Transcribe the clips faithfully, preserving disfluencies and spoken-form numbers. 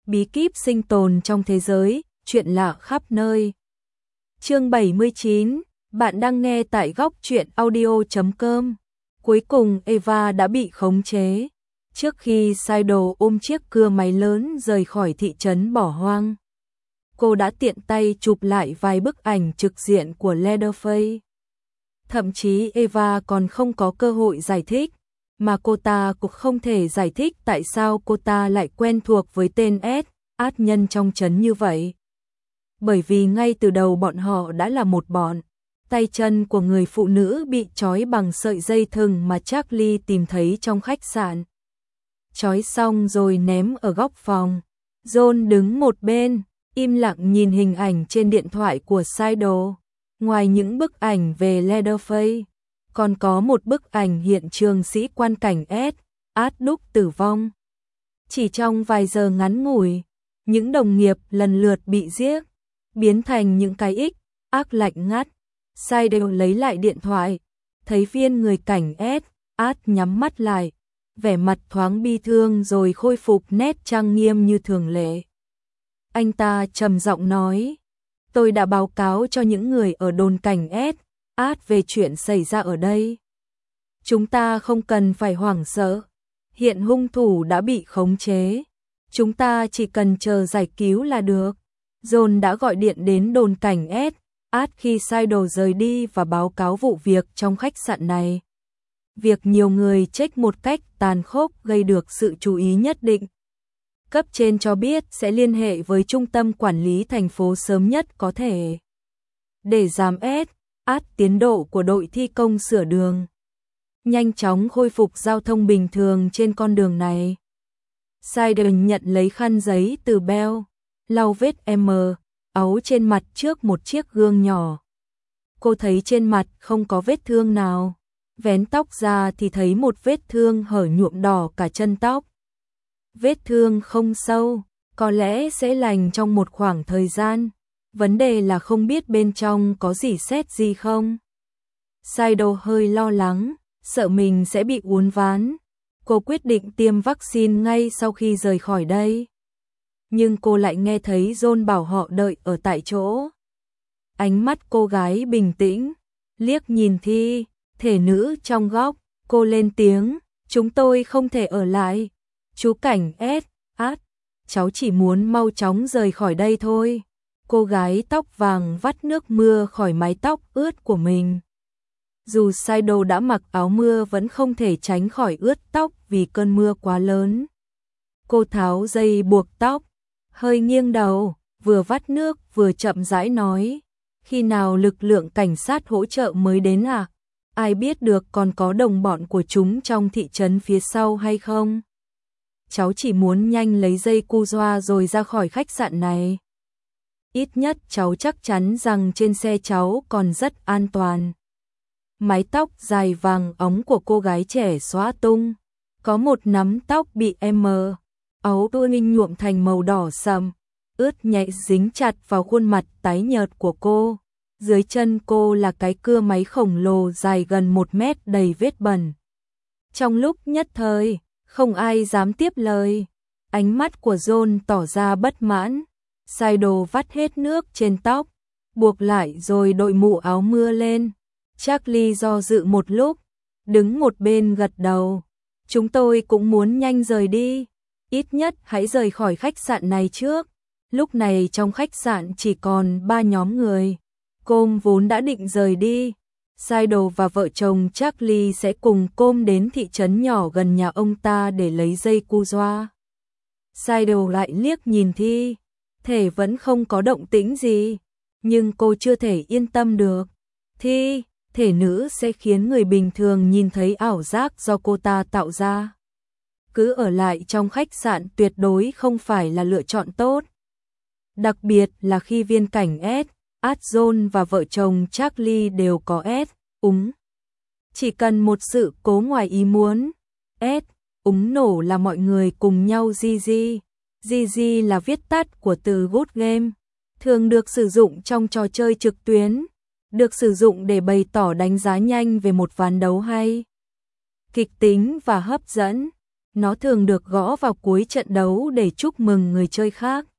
bí kíp sinh tồn trong thế giới, chuyện lạ khắp nơi. Chương bảy mươi chín, bạn đang nghe tại góc truyện audio chấm com. Cuối cùng Eva đã bị khống chế. Trước khi Shido ôm chiếc cưa máy lớn rời khỏi thị trấn bỏ hoang, cô đã tiện tay chụp lại vài bức ảnh trực diện của Leatherface. Thậm chí Eva còn không có cơ hội giải thích, mà cô ta cũng không thể giải thích tại sao cô ta lại quen thuộc với tên S, át nhân trong trấn như vậy. Bởi vì ngay từ đầu bọn họ đã là một bọn. Tay chân của người phụ nữ bị trói bằng sợi dây thừng mà Charlie tìm thấy trong khách sạn. Trói xong rồi ném ở góc phòng. John đứng một bên, im lặng nhìn hình ảnh trên điện thoại của Shido. Ngoài những bức ảnh về Leatherface, còn có một bức ảnh hiện trường sĩ quan cảnh S, át đúc tử vong. Chỉ trong vài giờ ngắn ngủi, những đồng nghiệp lần lượt bị giết, biến thành những cái ích, ác lạnh ngắt. Shido lấy lại điện thoại, thấy viên người cảnh S, át nhắm mắt lại, vẻ mặt thoáng bi thương rồi khôi phục nét trang nghiêm như thường lệ. Anh ta trầm giọng nói, tôi đã báo cáo cho những người ở đồn cảnh S, át về chuyện xảy ra ở đây. Chúng ta không cần phải hoảng sợ, hiện hung thủ đã bị khống chế. Chúng ta chỉ cần chờ giải cứu là được. John đã gọi điện đến đồn cảnh S, át khi Shido rời đi và báo cáo vụ việc trong khách sạn này. Việc nhiều người chết một cách tàn khốc gây được sự chú ý nhất định. Cấp trên cho biết sẽ liên hệ với trung tâm quản lý thành phố sớm nhất có thể, để giảm S, át tiến độ của đội thi công sửa đường, nhanh chóng khôi phục giao thông bình thường trên con đường này. Shido nhận lấy khăn giấy từ Bell, lau vết M, ấu trên mặt trước một chiếc gương nhỏ. Cô thấy trên mặt không có vết thương nào, vén tóc ra thì thấy một vết thương hở nhuộm đỏ cả chân tóc. Vết thương không sâu, có lẽ sẽ lành trong một khoảng thời gian. Vấn đề là không biết bên trong có gì sét gì không. Shido hơi lo lắng, sợ mình sẽ bị uốn ván. Cô quyết định tiêm vaccine ngay sau khi rời khỏi đây. Nhưng cô lại nghe thấy John bảo họ đợi ở tại chỗ. Ánh mắt cô gái bình tĩnh, liếc nhìn Thi, thể nữ trong góc, cô lên tiếng, chúng tôi không thể ở lại. Chú cảnh S, át, cháu chỉ muốn mau chóng rời khỏi đây thôi. Cô gái tóc vàng vắt nước mưa khỏi mái tóc ướt của mình. Dù Shido đã mặc áo mưa vẫn không thể tránh khỏi ướt tóc vì cơn mưa quá lớn. Cô tháo dây buộc tóc, hơi nghiêng đầu, vừa vắt nước vừa chậm rãi nói, khi nào lực lượng cảnh sát hỗ trợ mới đến à? Ai biết được còn có đồng bọn của chúng trong thị trấn phía sau hay không? Cháu chỉ muốn nhanh lấy dây cu doa rồi ra khỏi khách sạn này. Ít nhất cháu chắc chắn rằng trên xe cháu còn rất an toàn. Mái tóc dài vàng óng của cô gái trẻ xóa tung, có một nắm tóc bị M, ấu đuôi nghinh nhuộm thành màu đỏ sậm, ướt nhẹ dính chặt vào khuôn mặt tái nhợt của cô. Dưới chân cô là cái cưa máy khổng lồ dài gần một mét đầy vết bẩn. Trong lúc nhất thời, không ai dám tiếp lời. Ánh mắt của John tỏ ra bất mãn. Shido vắt hết nước trên tóc, buộc lại rồi đội mũ áo mưa lên. Charlie do dự một lúc, đứng một bên gật đầu. Chúng tôi cũng muốn nhanh rời đi. Ít nhất hãy rời khỏi khách sạn này trước. Lúc này trong khách sạn chỉ còn ba nhóm người. Cô vốn đã định rời đi. Shido và vợ chồng Charlie sẽ cùng cô đến thị trấn nhỏ gần nhà ông ta để lấy dây cu doa. Shido lại liếc nhìn Thi, thể vẫn không có động tĩnh gì, nhưng cô chưa thể yên tâm được. Thi, thể nữ sẽ khiến người bình thường nhìn thấy ảo giác do cô ta tạo ra. Cứ ở lại trong khách sạn tuyệt đối không phải là lựa chọn tốt. Đặc biệt là khi viên cảnh S, át John và vợ chồng Charlie đều có S, úng. Chỉ cần một sự cố ngoài ý muốn. S, úng nổ là mọi người cùng nhau gi gi. gi gi là viết tắt của từ Good Game, thường được sử dụng trong trò chơi trực tuyến, được sử dụng để bày tỏ đánh giá nhanh về một ván đấu hay, kịch tính và hấp dẫn. Nó thường được gõ vào cuối trận đấu để chúc mừng người chơi khác.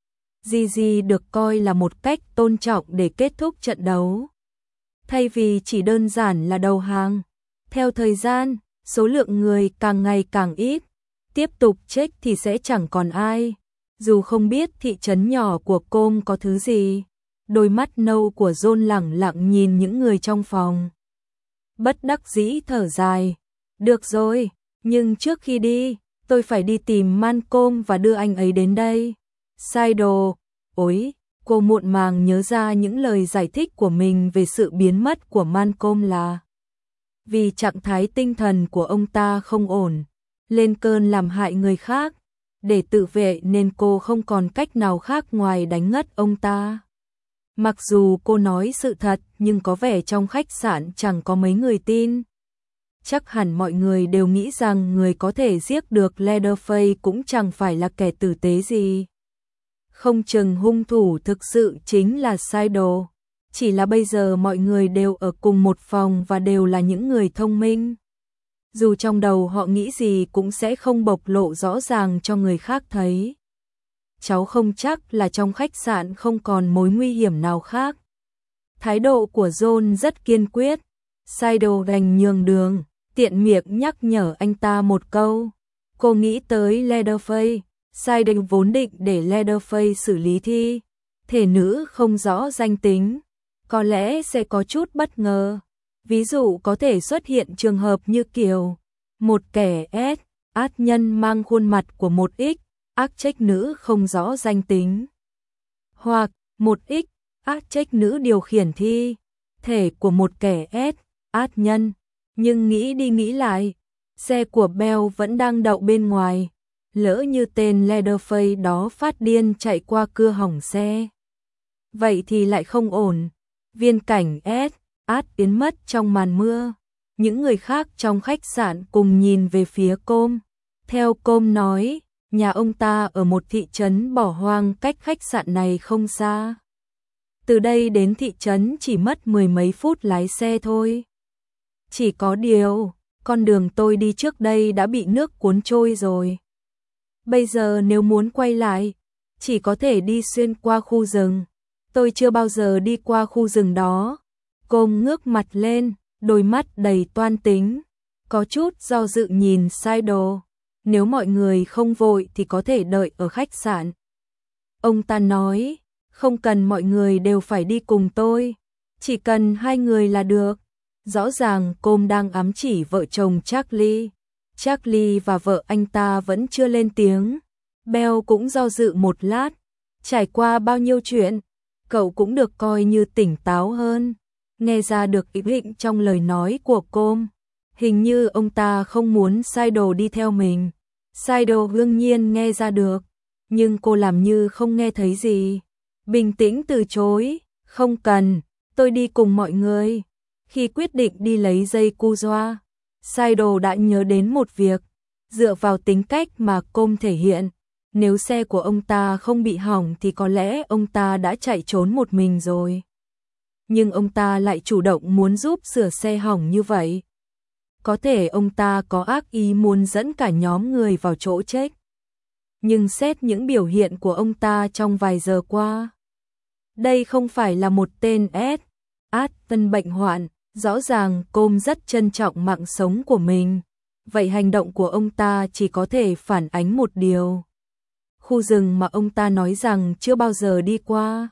gi gi được coi là một cách tôn trọng để kết thúc trận đấu, thay vì chỉ đơn giản là đầu hàng. Theo thời gian, số lượng người càng ngày càng ít, tiếp tục check thì sẽ chẳng còn ai. Dù không biết thị trấn nhỏ của Cô có thứ gì, đôi mắt nâu của John lẳng lặng nhìn những người trong phòng. Bất đắc dĩ thở dài. Được rồi, nhưng trước khi đi, tôi phải đi tìm Malcolm và đưa anh ấy đến đây. Sydal, ối, cô muộn màng nhớ ra những lời giải thích của mình về sự biến mất của Malcolm là vì trạng thái tinh thần của ông ta không ổn, lên cơn làm hại người khác. Để tự vệ nên cô không còn cách nào khác ngoài đánh ngất ông ta. Mặc dù cô nói sự thật nhưng có vẻ trong khách sạn chẳng có mấy người tin. Chắc hẳn mọi người đều nghĩ rằng người có thể giết được Leatherface cũng chẳng phải là kẻ tử tế gì. Không chừng hung thủ thực sự chính là Sydal. Chỉ là bây giờ mọi người đều ở cùng một phòng và đều là những người thông minh. Dù trong đầu họ nghĩ gì cũng sẽ không bộc lộ rõ ràng cho người khác thấy. Cháu không chắc là trong khách sạn không còn mối nguy hiểm nào khác. Thái độ của John rất kiên quyết. Sydal đành nhường đường, tiện miệng nhắc nhở anh ta một câu. Cô nghĩ tới Leatherface. Sydal vốn định để Leatherface xử lý thi thể nữ không rõ danh tính. Có lẽ sẽ có chút bất ngờ. Ví dụ có thể xuất hiện trường hợp như kiểu một kẻ S, ác nhân mang khuôn mặt của một X, ác trách nữ không rõ danh tính. Hoặc một X, ác trách nữ điều khiển thi thể của một kẻ S, ác nhân. Nhưng nghĩ đi nghĩ lại, xe của Bell vẫn đang đậu bên ngoài. Lỡ như tên Leatherface đó phát điên chạy qua cưa hỏng xe, vậy thì lại không ổn. Viên cảnh S, át biến mất trong màn mưa. Những người khác trong khách sạn cùng nhìn về phía Cô. Theo Cô nói, nhà ông ta ở một thị trấn bỏ hoang cách khách sạn này không xa. Từ đây đến thị trấn chỉ mất mười mấy phút lái xe thôi. Chỉ có điều, con đường tôi đi trước đây đã bị nước cuốn trôi rồi. Bây giờ nếu muốn quay lại, chỉ có thể đi xuyên qua khu rừng. Tôi chưa bao giờ đi qua khu rừng đó. Cô ngước mặt lên, đôi mắt đầy toan tính, có chút do dự nhìn Sydal. Nếu mọi người không vội thì có thể đợi ở khách sạn. Ông ta nói, không cần mọi người đều phải đi cùng tôi, chỉ cần hai người là được. Rõ ràng cô đang ám chỉ vợ chồng Charlie. Charlie và vợ anh ta vẫn chưa lên tiếng. Bell cũng do dự một lát. Trải qua bao nhiêu chuyện, cậu cũng được coi như tỉnh táo hơn. Nghe ra được ý định trong lời nói của cô. Hình như ông ta không muốn Sydal đi theo mình. Sydal đương nhiên nghe ra được, nhưng cô làm như không nghe thấy gì. Bình tĩnh từ chối, không cần, tôi đi cùng mọi người. Khi quyết định đi lấy dây cu doa, Sydal đã nhớ đến một việc. Dựa vào tính cách mà cô thể hiện, nếu xe của ông ta không bị hỏng thì có lẽ ông ta đã chạy trốn một mình rồi. Nhưng ông ta lại chủ động muốn giúp sửa xe hỏng như vậy. Có thể ông ta có ác ý muốn dẫn cả nhóm người vào chỗ chết. Nhưng xét những biểu hiện của ông ta trong vài giờ qua, đây không phải là một tên S. át tân bệnh hoạn. Rõ ràng cô rất trân trọng mạng sống của mình. Vậy hành động của ông ta chỉ có thể phản ánh một điều. Khu rừng mà ông ta nói rằng chưa bao giờ đi qua,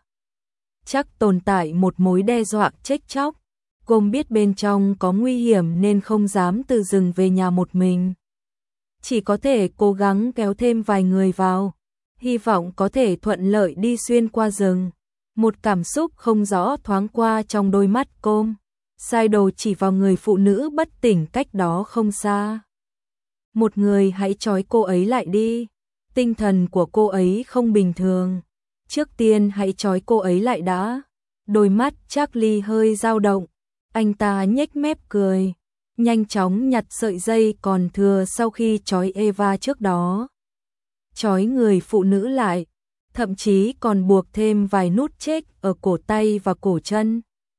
chắc tồn tại một mối đe dọa chết chóc. Cô biết bên trong có nguy hiểm nên không dám từ rừng về nhà một mình. Chỉ có thể cố gắng kéo thêm vài người vào, hy vọng có thể thuận lợi đi xuyên qua rừng. Một cảm xúc không rõ thoáng qua trong đôi mắt cô. Sydal chỉ vào người phụ nữ bất tỉnh cách đó không xa. Một người hãy trói cô ấy lại đi. Tinh thần của cô ấy không bình thường. Trước tiên hãy trói cô ấy lại đã. Đôi mắt Charlie hơi dao động. Anh ta nhếch mép cười, nhanh chóng nhặt sợi dây còn thừa sau khi trói Eva trước đó. Trói người phụ nữ lại, thậm chí còn buộc thêm vài nút chết ở cổ tay và cổ chân.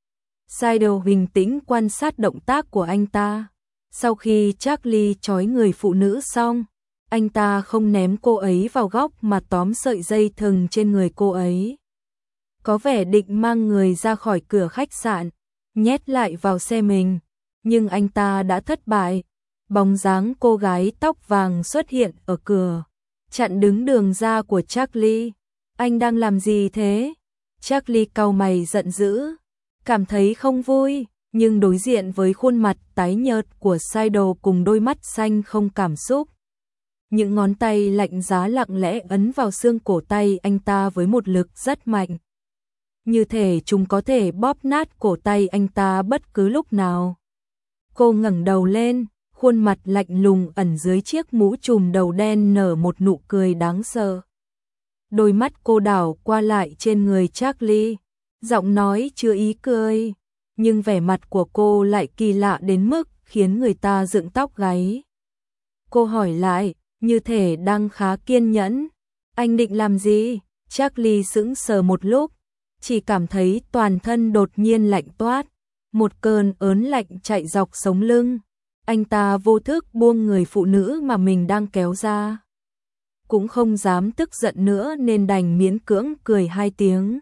Sydal bình tĩnh quan sát động tác của anh ta. Sau khi Charlie trói người phụ nữ xong, Anh ta không ném cô ấy vào góc mà tóm sợi dây thừng trên người cô ấy. Có vẻ định mang người ra khỏi cửa khách sạn, nhét lại vào xe mình, nhưng anh ta đã thất bại. Bóng dáng cô gái tóc vàng xuất hiện ở cửa, chặn đứng đường ra của Charlie. Anh đang làm gì thế? Charlie cau mày giận dữ, cảm thấy không vui, nhưng đối diện với khuôn mặt tái nhợt của Saido cùng đôi mắt xanh không cảm xúc. Những ngón tay lạnh giá lặng lẽ ấn vào xương cổ tay anh ta với một lực rất mạnh. Như thể chúng có thể bóp nát cổ tay anh ta bất cứ lúc nào. Cô ngẩng đầu lên, khuôn mặt lạnh lùng ẩn dưới chiếc mũ trùm đầu đen nở một nụ cười đáng sợ. Đôi mắt cô đảo qua lại trên người Charlie, giọng nói chứa ý cười, nhưng vẻ mặt của cô lại kỳ lạ đến mức khiến người ta dựng tóc gáy. Cô hỏi lại, như thể đang khá kiên nhẫn, anh định làm gì? Charlie sững sờ một lúc, chỉ cảm thấy toàn thân đột nhiên lạnh toát, một cơn ớn lạnh chạy dọc sống lưng. Anh ta vô thức buông người phụ nữ mà mình đang kéo ra. Cũng không dám tức giận nữa nên đành miễn cưỡng cười hai tiếng.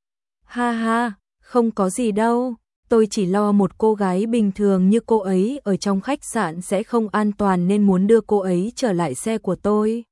Ha ha, không có gì đâu, tôi chỉ lo một cô gái bình thường như cô ấy ở trong khách sạn sẽ không an toàn nên muốn đưa cô ấy trở lại xe của tôi.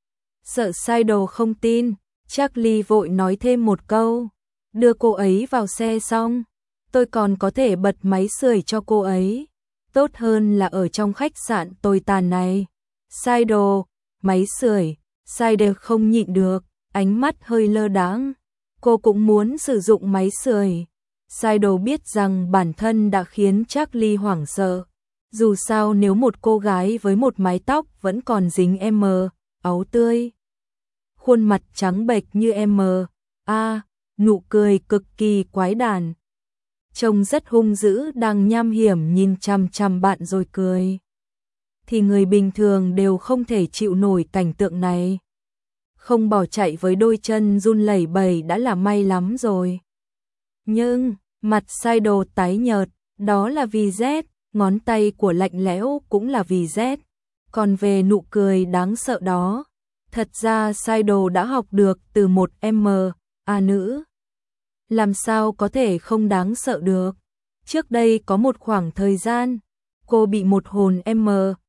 Sợ Saido không tin, Charlie vội nói thêm một câu. Đưa cô ấy vào xe xong, tôi còn có thể bật máy sưởi cho cô ấy. Tốt hơn là ở trong khách sạn tồi tàn này. Saido, máy sưởi, Saido không nhịn được, ánh mắt hơi lơ đãng. Cô cũng muốn sử dụng máy sưởi. Saido biết rằng bản thân đã khiến Charlie hoảng sợ. Dù sao nếu một cô gái với một mái tóc vẫn còn dính em, áo tươi, khuôn mặt trắng bệch như em, a, nụ cười cực kỳ quái đản. Trông rất hung dữ đang nham hiểm nhìn chằm chằm bạn rồi cười. Thì người bình thường đều không thể chịu nổi cảnh tượng này. Không bỏ chạy với đôi chân run lẩy bẩy đã là may lắm rồi. Nhưng, mặt Saido tái nhợt, đó là vì Z, ngón tay của lạnh lẽo cũng là vì Z. Còn về nụ cười đáng sợ đó, thật ra Saido đã học được từ một em, a nữ. Làm sao có thể không đáng sợ được. Trước đây có một khoảng thời gian, cô bị một hồn em,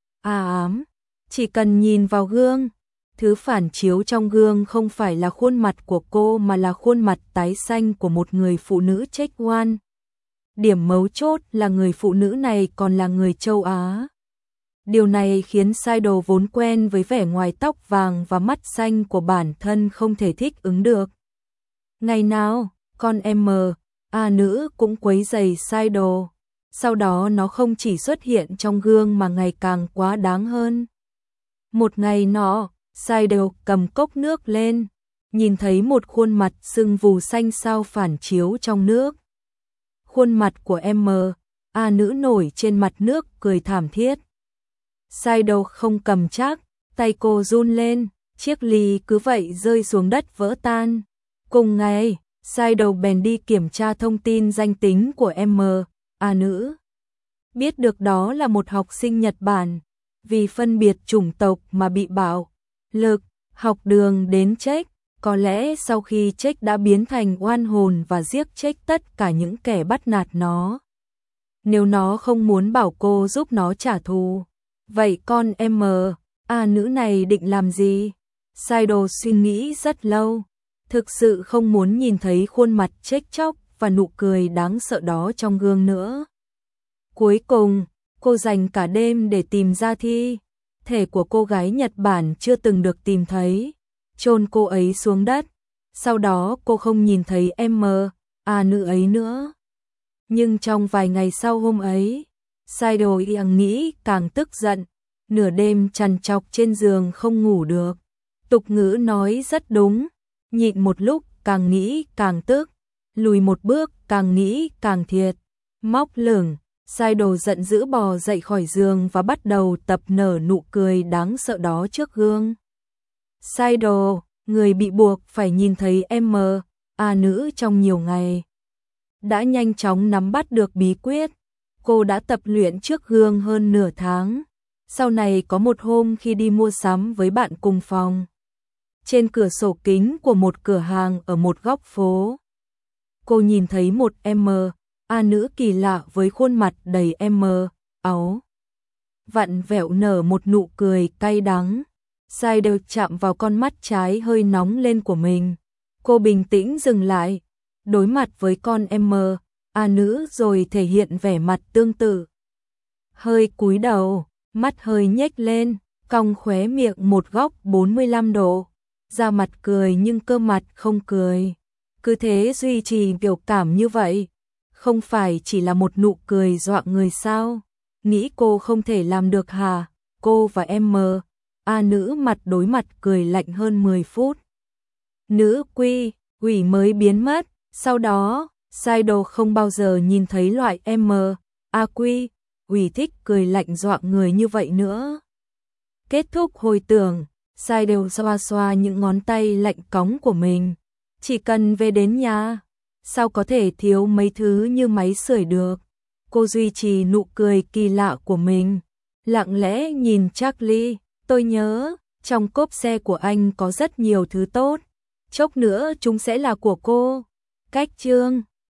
a ám. Chỉ cần nhìn vào gương, thứ phản chiếu trong gương không phải là khuôn mặt của cô mà là khuôn mặt tái xanh của một người phụ nữ chết oan. Điểm mấu chốt là người phụ nữ này còn là người châu Á. Điều này khiến Saido vốn quen với vẻ ngoài tóc vàng và mắt xanh của bản thân không thể thích ứng được. Ngày nào, con em, a nữ cũng quấy rầy Saido. Sau đó nó không chỉ xuất hiện trong gương mà ngày càng quá đáng hơn. Một ngày nọ, Saido cầm cốc nước lên, nhìn thấy một khuôn mặt sưng vù xanh xao phản chiếu trong nước. Khuôn mặt của em, a nữ nổi trên mặt nước cười thảm thiết. Saido không cầm chắc, tay cô run lên, chiếc ly cứ vậy rơi xuống đất vỡ tan. Cùng ngày, Saido bèn đi kiểm tra thông tin danh tính của em, a nữ. Biết được đó là một học sinh Nhật Bản, vì phân biệt chủng tộc mà bị bạo lực học đường đến chết. Có lẽ sau khi chết đã biến thành oan hồn và giết chết tất cả những kẻ bắt nạt nó. Nếu nó không muốn bảo cô giúp nó trả thù, vậy con em, a nữ này định làm gì? Saido suy nghĩ rất lâu, thực sự không muốn nhìn thấy khuôn mặt chết chóc và nụ cười đáng sợ đó trong gương nữa. Cuối cùng, cô dành cả đêm để tìm ra thi thể của cô gái Nhật Bản chưa từng được tìm thấy, chôn cô ấy xuống đất. Sau đó cô không nhìn thấy em, a nữ ấy nữa. Nhưng trong vài ngày sau hôm ấy, Saido càng nghĩ càng tức giận, nửa đêm trằn trọc trên giường không ngủ được. Tục ngữ nói rất đúng, nhịn một lúc càng nghĩ càng tức, lùi một bước càng nghĩ càng thiệt. Móc lửng, Saido giận dữ bò dậy khỏi giường và bắt đầu tập nở nụ cười đáng sợ đó trước gương. Saido, người bị buộc phải nhìn thấy em, a nữ trong nhiều ngày, đã nhanh chóng nắm bắt được bí quyết. Cô đã tập luyện trước gương hơn nửa tháng, Sau này có một hôm khi đi mua sắm với bạn cùng phòng, trên cửa sổ kính của một cửa hàng ở một góc phố, cô nhìn thấy một em a nữ kỳ lạ với khuôn mặt đầy em áo vặn vẹo nở một nụ cười cay đắng. Sai đều chạm vào con mắt trái hơi nóng lên của mình. Cô bình tĩnh dừng lại, đối mặt với con em a nữ rồi thể hiện vẻ mặt tương tự. Hơi cúi đầu, mắt hơi nhếch lên, cong khóe miệng một góc bốn mươi lăm độ, ra mặt cười nhưng cơ mặt không cười. Cứ thế duy trì biểu cảm như vậy, không phải chỉ là một nụ cười dọa người sao? Nghĩ cô không thể làm được hả? Cô và em a nữ mặt đối mặt cười lạnh hơn mười phút. Nữ quy, quỷ mới biến mất, sau đó, Sai Đồ không bao giờ nhìn thấy loại em a quy, quỷ thích cười lạnh dọa người như vậy nữa. Kết thúc hồi tưởng, Sai đều xoa xoa những ngón tay lạnh cóng của mình. Chỉ cần về đến nhà, sao có thể thiếu mấy thứ như máy sưởi được. Cô duy trì nụ cười kỳ lạ của mình, lặng lẽ nhìn Charlie. Tôi nhớ, trong cốp xe của anh có rất nhiều thứ tốt. Chốc nữa chúng sẽ là của cô. Cách chương